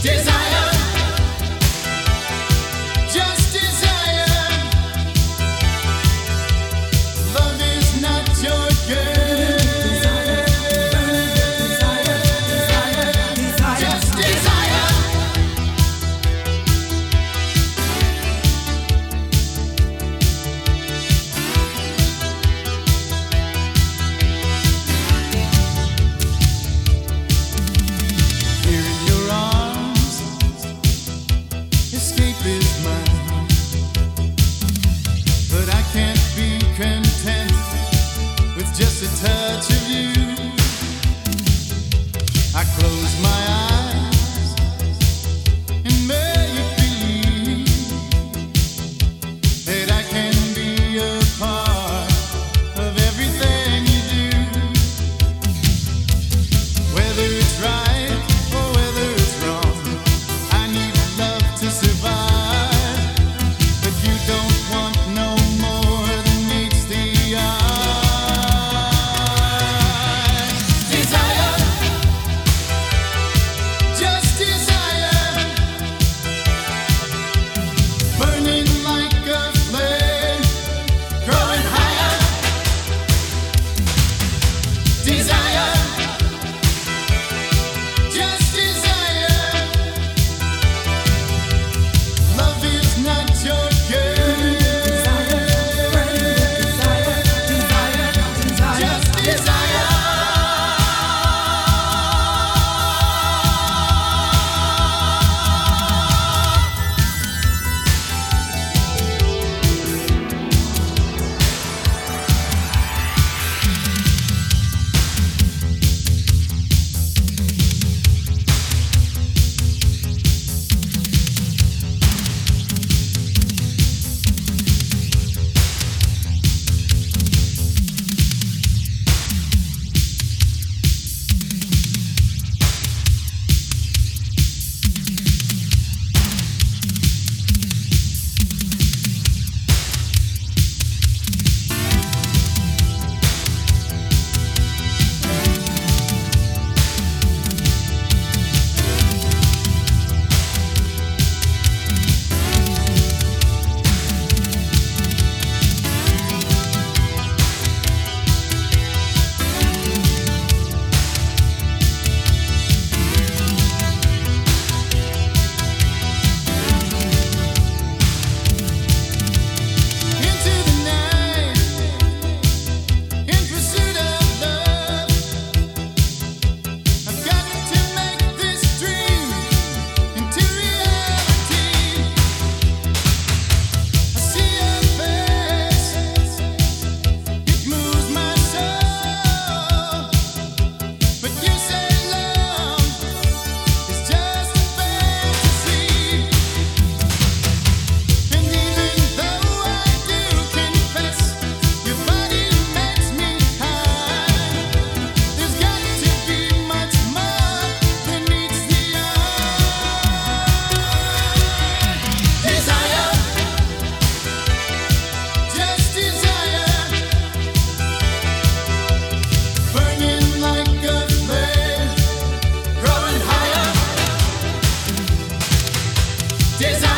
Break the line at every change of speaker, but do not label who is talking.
Desire, just desire. Love is not your game. Just desire. Here in your arms, escape is mine, but I can't be content with just a touch of you. I close my eyes and make believe that I can be a part of everything you do. Whether it's right or whether it's wrong, I need love to survive. But you don't want no more than meets the eye. Desire, just desire, burning like a flame, growing higher. Desire, just desire. Love is not your game. Just desire. Into the night, in pursuit of love. I've got to make this dream into reality. I see your face, it moves my soul. But you say love is just a fantasy. And even though I do confess, your body makes me high. There's got to be much more than meets the eye. Desire, just desire, burning like a flame, growing higher. Desire.